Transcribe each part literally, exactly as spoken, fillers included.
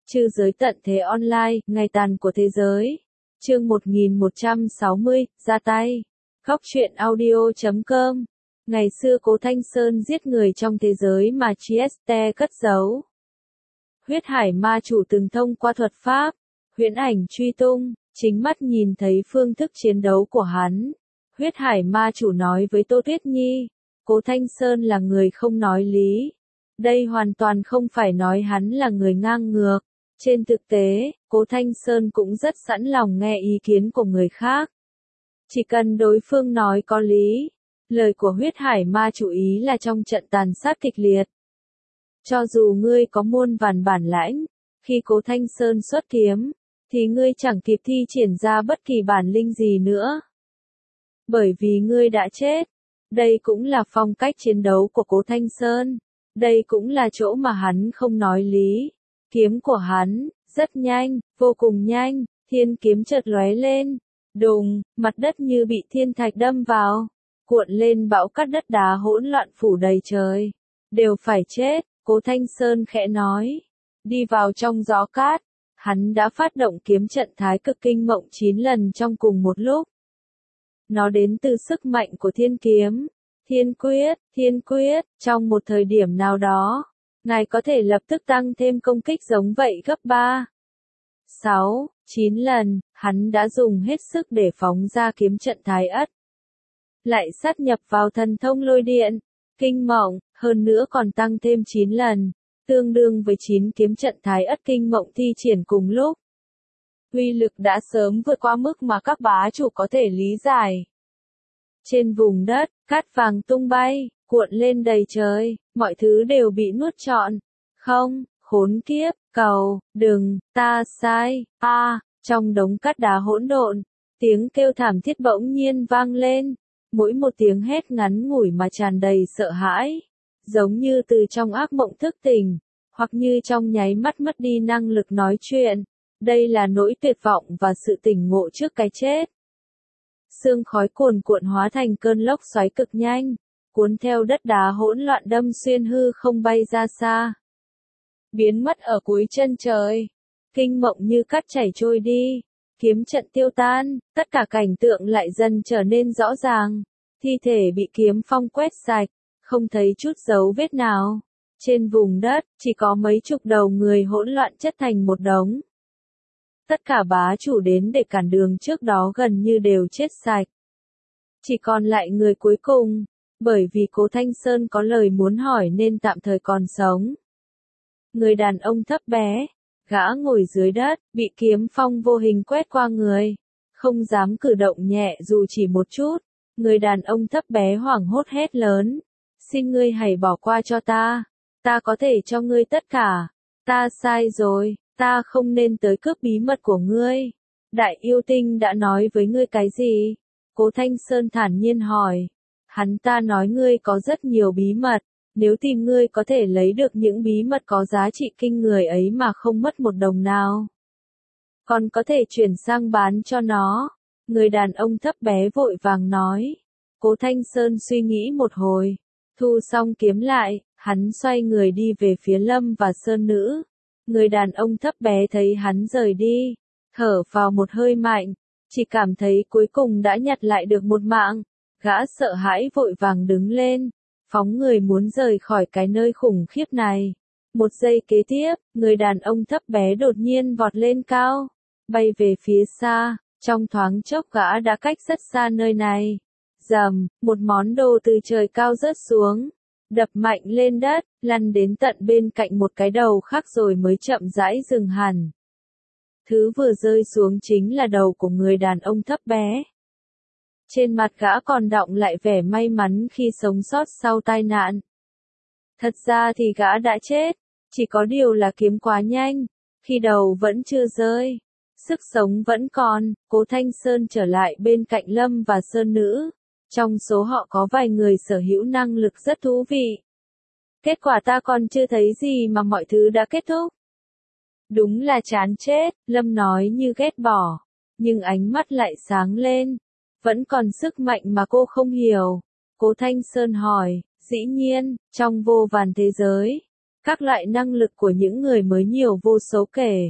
Trư giới tận thế online, ngày tàn của thế giới. Chương một nghìn một trăm sáu mươi, ra tay. Góc truyện audio chấm com. Ngày xưa Cố Thanh Sơn giết người trong thế giới mà Trieste cất giấu. Huyết Hải Ma Chủ từng thông qua thuật pháp, huyễn ảnh truy tung, chính mắt nhìn thấy phương thức chiến đấu của hắn. Huyết Hải Ma Chủ nói với Tô Tuyết Nhi, Cố Thanh Sơn là người không nói lý. Đây hoàn toàn không phải nói hắn là người ngang ngược. Trên thực tế, Cố Thanh Sơn cũng rất sẵn lòng nghe ý kiến của người khác. Chỉ cần đối phương nói có lý. Lời của Huyết Hải Ma Chủ ý là trong trận tàn sát kịch liệt. Cho dù ngươi có muôn vàn bản lãnh, khi Cố Thanh Sơn xuất kiếm, thì ngươi chẳng kịp thi triển ra bất kỳ bản linh gì nữa. Bởi vì ngươi đã chết. Đây cũng là phong cách chiến đấu của Cố Thanh Sơn. Đây cũng là chỗ mà hắn không nói lý. Kiếm của hắn, rất nhanh, vô cùng nhanh, thiên kiếm chợt lóe lên. Đùng, mặt đất như bị thiên thạch đâm vào. Cuộn lên bão cát đất đá hỗn loạn phủ đầy trời. Đều phải chết, Cố Thanh Sơn khẽ nói. Đi vào trong gió cát, hắn đã phát động kiếm trận thái cực kinh mộng chín lần trong cùng một lúc. Nó đến từ sức mạnh của thiên kiếm, thiên quyết, thiên quyết, trong một thời điểm nào đó. Ngài có thể lập tức tăng thêm công kích giống vậy gấp ba, sáu, chín lần, hắn đã dùng hết sức để phóng ra kiếm trận thái ất. Lại sát nhập vào thần thông lôi điện, kinh mộng, hơn nữa còn tăng thêm chín lần, tương đương với chín kiếm trận thái ất kinh mộng thi triển cùng lúc. Uy lực đã sớm vượt qua mức mà các bá chủ có thể lý giải. Trên vùng đất, cát vàng tung bay, cuộn lên đầy trời, mọi thứ đều bị nuốt trọn. Không, khốn kiếp, cầu, đừng, ta sai, a, à, trong đống cát đá hỗn độn, tiếng kêu thảm thiết bỗng nhiên vang lên, mỗi một tiếng hét ngắn ngủi mà tràn đầy sợ hãi, giống như từ trong ác mộng thức tỉnh, hoặc như trong nháy mắt mất đi năng lực nói chuyện. Đây là nỗi tuyệt vọng và sự tỉnh ngộ trước cái chết. Sương khói cuồn cuộn hóa thành cơn lốc xoáy cực nhanh, cuốn theo đất đá hỗn loạn đâm xuyên hư không bay ra xa. Biến mất ở cuối chân trời, kinh mộng như cát chảy trôi đi, kiếm trận tiêu tan, tất cả cảnh tượng lại dần trở nên rõ ràng. Thi thể bị kiếm phong quét sạch, không thấy chút dấu vết nào. Trên vùng đất, chỉ có mấy chục đầu người hỗn loạn chất thành một đống. Tất cả bá chủ đến để cản đường trước đó gần như đều chết sạch. Chỉ còn lại người cuối cùng, bởi vì Cố Thanh Sơn có lời muốn hỏi nên tạm thời còn sống. Người đàn ông thấp bé, gã ngồi dưới đất, bị kiếm phong vô hình quét qua người, không dám cử động nhẹ dù chỉ một chút. Người đàn ông thấp bé hoảng hốt hét lớn, xin ngươi hãy bỏ qua cho ta, ta có thể cho ngươi tất cả, ta sai rồi. Ta không nên tới cướp bí mật của ngươi. Đại yêu tinh đã nói với ngươi cái gì? Cố Thanh Sơn thản nhiên hỏi. Hắn ta nói ngươi có rất nhiều bí mật, nếu tìm ngươi có thể lấy được những bí mật có giá trị kinh người ấy mà không mất một đồng nào. Còn có thể chuyển sang bán cho nó. Người đàn ông thấp bé vội vàng nói. Cố Thanh Sơn suy nghĩ một hồi. Thu xong kiếm lại, hắn xoay người đi về phía Lâm và Sơn Nữ. Người đàn ông thấp bé thấy hắn rời đi, thở vào một hơi mạnh, chỉ cảm thấy cuối cùng đã nhặt lại được một mạng. Gã sợ hãi vội vàng đứng lên, phóng người muốn rời khỏi cái nơi khủng khiếp này. Một giây kế tiếp, người đàn ông thấp bé đột nhiên vọt lên cao, bay về phía xa, trong thoáng chốc gã đã cách rất xa nơi này. Rầm, một món đồ từ trời cao rớt xuống. Đập mạnh lên đất, lăn đến tận bên cạnh một cái đầu khác rồi mới chậm rãi dừng hẳn. Thứ vừa rơi xuống chính là đầu của người đàn ông thấp bé. Trên mặt gã còn đọng lại vẻ may mắn khi sống sót sau tai nạn. Thật ra thì gã đã chết, chỉ có điều là kiếm quá nhanh, khi đầu vẫn chưa rơi. Sức sống vẫn còn, Cố Thanh Sơn trở lại bên cạnh Lâm và Sơn Nữ. Trong số họ có vài người sở hữu năng lực rất thú vị. Kết quả ta còn chưa thấy gì mà mọi thứ đã kết thúc. Đúng là chán chết, Lâm nói như ghét bỏ. Nhưng ánh mắt lại sáng lên. Vẫn còn sức mạnh mà cô không hiểu. Cố Thanh Sơn hỏi, dĩ nhiên, trong vô vàn thế giới. Các loại năng lực của những người mới nhiều vô số kể.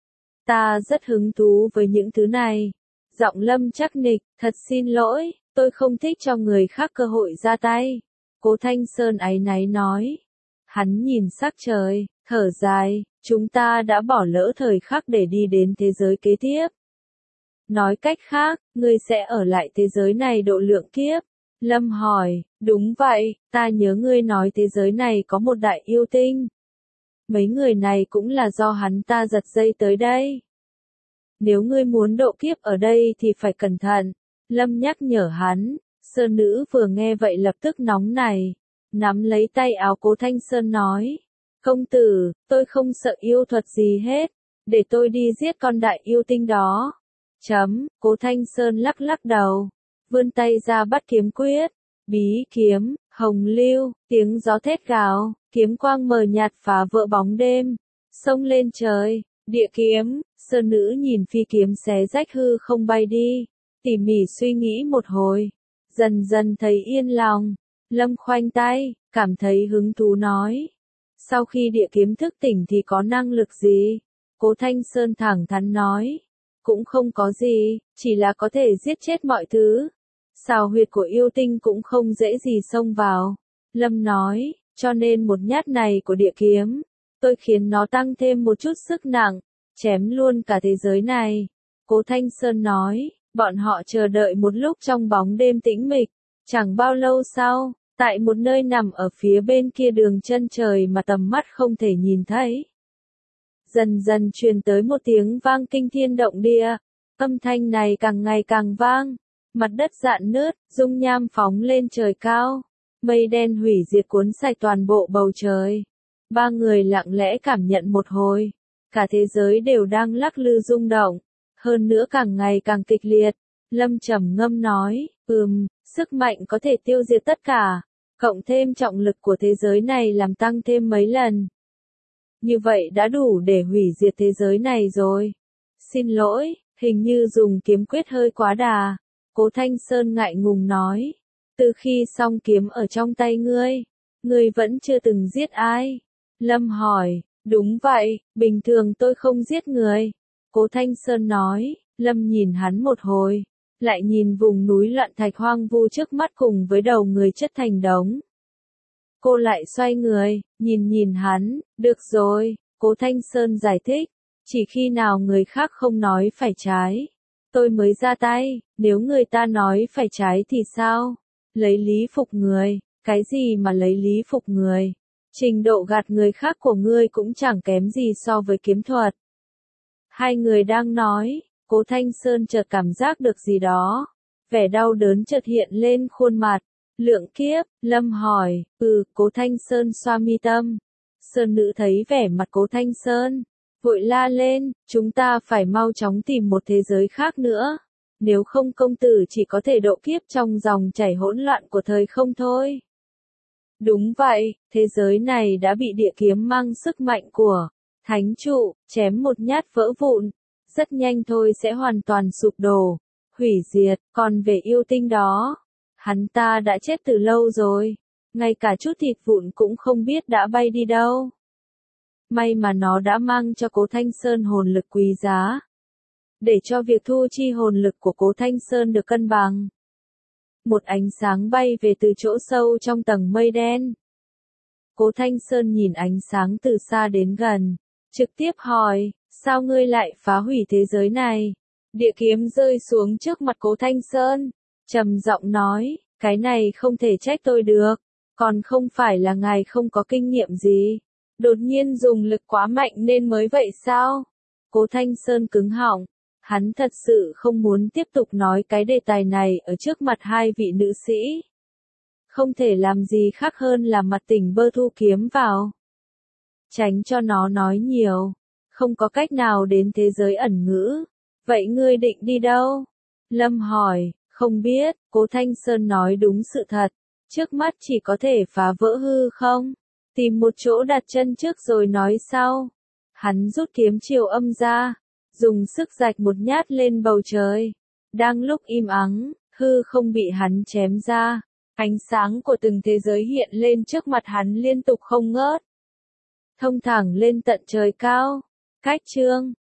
Ta rất hứng thú với những thứ này. Giọng Lâm chắc nịch, thật xin lỗi, tôi không thích cho người khác cơ hội ra tay. Cố Thanh Sơn áy náy nói. Hắn nhìn sắc trời, thở dài, chúng ta đã bỏ lỡ thời khắc để đi đến thế giới kế tiếp. Nói cách khác, ngươi sẽ ở lại thế giới này độ lượng kiếp. Lâm hỏi, đúng vậy, ta nhớ ngươi nói thế giới này có một đại yêu tinh. Mấy người này cũng là do hắn ta giật dây tới đây. Nếu ngươi muốn độ kiếp ở đây thì phải cẩn thận. Lâm nhắc nhở hắn, Sơn nữ vừa nghe vậy lập tức nóng này. Nắm lấy tay áo Cố Thanh Sơn nói. Công tử, tôi không sợ yêu thuật gì hết. Để tôi đi giết con đại yêu tinh đó. Chấm, Cố Thanh Sơn lắc lắc đầu. Vươn tay ra bắt kiếm quyết. Bí kiếm, hồng lưu, tiếng gió thét gào, kiếm quang mờ nhạt phá vỡ bóng đêm. Xông lên trời, địa kiếm, Sơn nữ nhìn phi kiếm xé rách hư không bay đi. Tỉ mỉ suy nghĩ một hồi. Dần dần thấy yên lòng. Lâm khoanh tay, cảm thấy hứng thú nói. Sau khi địa kiếm thức tỉnh thì có năng lực gì? Cố Thanh Sơn thẳng thắn nói. Cũng không có gì, chỉ là có thể giết chết mọi thứ. Xào huyệt của yêu tinh cũng không dễ gì xông vào. Lâm nói, cho nên một nhát này của địa kiếm, tôi khiến nó tăng thêm một chút sức nặng, chém luôn cả thế giới này. Cố Thanh Sơn nói, bọn họ chờ đợi một lúc trong bóng đêm tĩnh mịch. Chẳng bao lâu sau, tại một nơi nằm ở phía bên kia đường chân trời mà tầm mắt không thể nhìn thấy. Dần dần truyền tới một tiếng vang kinh thiên động địa. Âm thanh này càng ngày càng vang. Mặt đất rạn nứt, dung nham phóng lên trời cao. Mây đen hủy diệt cuốn sạch toàn bộ bầu trời. Ba người lặng lẽ cảm nhận một hồi. Cả thế giới đều đang lắc lư rung động. Hơn nữa càng ngày càng kịch liệt. Lâm trầm ngâm nói, ừm, sức mạnh có thể tiêu diệt tất cả. Cộng thêm trọng lực của thế giới này làm tăng thêm mấy lần. Như vậy đã đủ để hủy diệt thế giới này rồi. Xin lỗi, hình như dùng kiếm quyết hơi quá đà. Cố Thanh Sơn ngại ngùng nói. Từ khi song kiếm ở trong tay ngươi, ngươi vẫn chưa từng giết ai. Lâm hỏi, đúng vậy, bình thường tôi không giết người. Cố Thanh Sơn nói, Lâm nhìn hắn một hồi, lại nhìn vùng núi loạn thạch hoang vu trước mắt cùng với đầu người chất thành đống. Cô lại xoay người, nhìn nhìn hắn, được rồi, Cố Thanh Sơn giải thích, chỉ khi nào người khác không nói phải trái, tôi mới ra tay, nếu người ta nói phải trái thì sao? Lấy lý phục người, cái gì mà lấy lý phục người? Trình độ gạt người khác của ngươi cũng chẳng kém gì so với kiếm thuật. Hai người đang nói, Cố Thanh Sơn chợt cảm giác được gì đó, vẻ đau đớn chợt hiện lên khuôn mặt. Lượng kiếp, Lâm hỏi, ừ, Cố Thanh Sơn xoa mi tâm. Sơn nữ thấy vẻ mặt Cố Thanh Sơn, vội la lên, chúng ta phải mau chóng tìm một thế giới khác nữa. Nếu không công tử chỉ có thể độ kiếp trong dòng chảy hỗn loạn của thời không thôi. Đúng vậy, thế giới này đã bị địa kiếm mang sức mạnh của thánh trụ, chém một nhát vỡ vụn. Rất nhanh thôi sẽ hoàn toàn sụp đổ, hủy diệt, còn về yêu tinh đó. Hắn ta đã chết từ lâu rồi, ngay cả chút thịt vụn cũng không biết đã bay đi đâu. May mà nó đã mang cho Cố Thanh Sơn hồn lực quý giá, để cho việc thu chi hồn lực của Cố Thanh Sơn được cân bằng. Một ánh sáng bay về từ chỗ sâu trong tầng mây đen. Cố Thanh Sơn nhìn ánh sáng từ xa đến gần, trực tiếp hỏi, sao ngươi lại phá hủy thế giới này? Địa kiếm rơi xuống trước mặt Cố Thanh Sơn, trầm giọng nói, cái này không thể trách tôi được, còn không phải là ngài không có kinh nghiệm gì, đột nhiên dùng lực quá mạnh nên mới vậy sao? Cố Thanh Sơn cứng họng, hắn thật sự không muốn tiếp tục nói cái đề tài này ở trước mặt hai vị nữ sĩ. Không thể làm gì khác hơn là mặt tỉnh bơ thu kiếm vào. Tránh cho nó nói nhiều, không có cách nào đến thế giới ẩn ngữ. Vậy ngươi định đi đâu? Lâm hỏi, không biết, Cố Thanh Sơn nói đúng sự thật. Trước mắt chỉ có thể phá vỡ hư không? Tìm một chỗ đặt chân trước rồi nói sau. Hắn rút kiếm chiều âm ra, dùng sức rạch một nhát lên bầu trời. Đang lúc im ắng, hư không bị hắn chém ra. Ánh sáng của từng thế giới hiện lên trước mặt hắn liên tục không ngớt. thông thẳng lên tận trời cao. Khách trương